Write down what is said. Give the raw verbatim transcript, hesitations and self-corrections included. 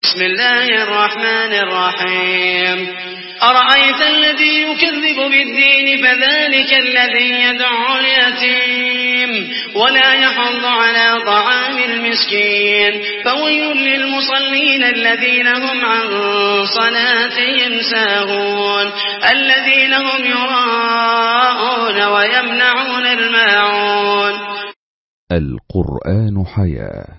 بسم الله الرحمن الرحيم أرأيت الذي يكذب بالدين فذلك الذي يدعو اليتيم ولا يحض على طعام المسكين فويل للمصلين الذين هم عن صلاتهم ساهون الذين هم يراءون ويمنعون الماعون. القرآن حياة.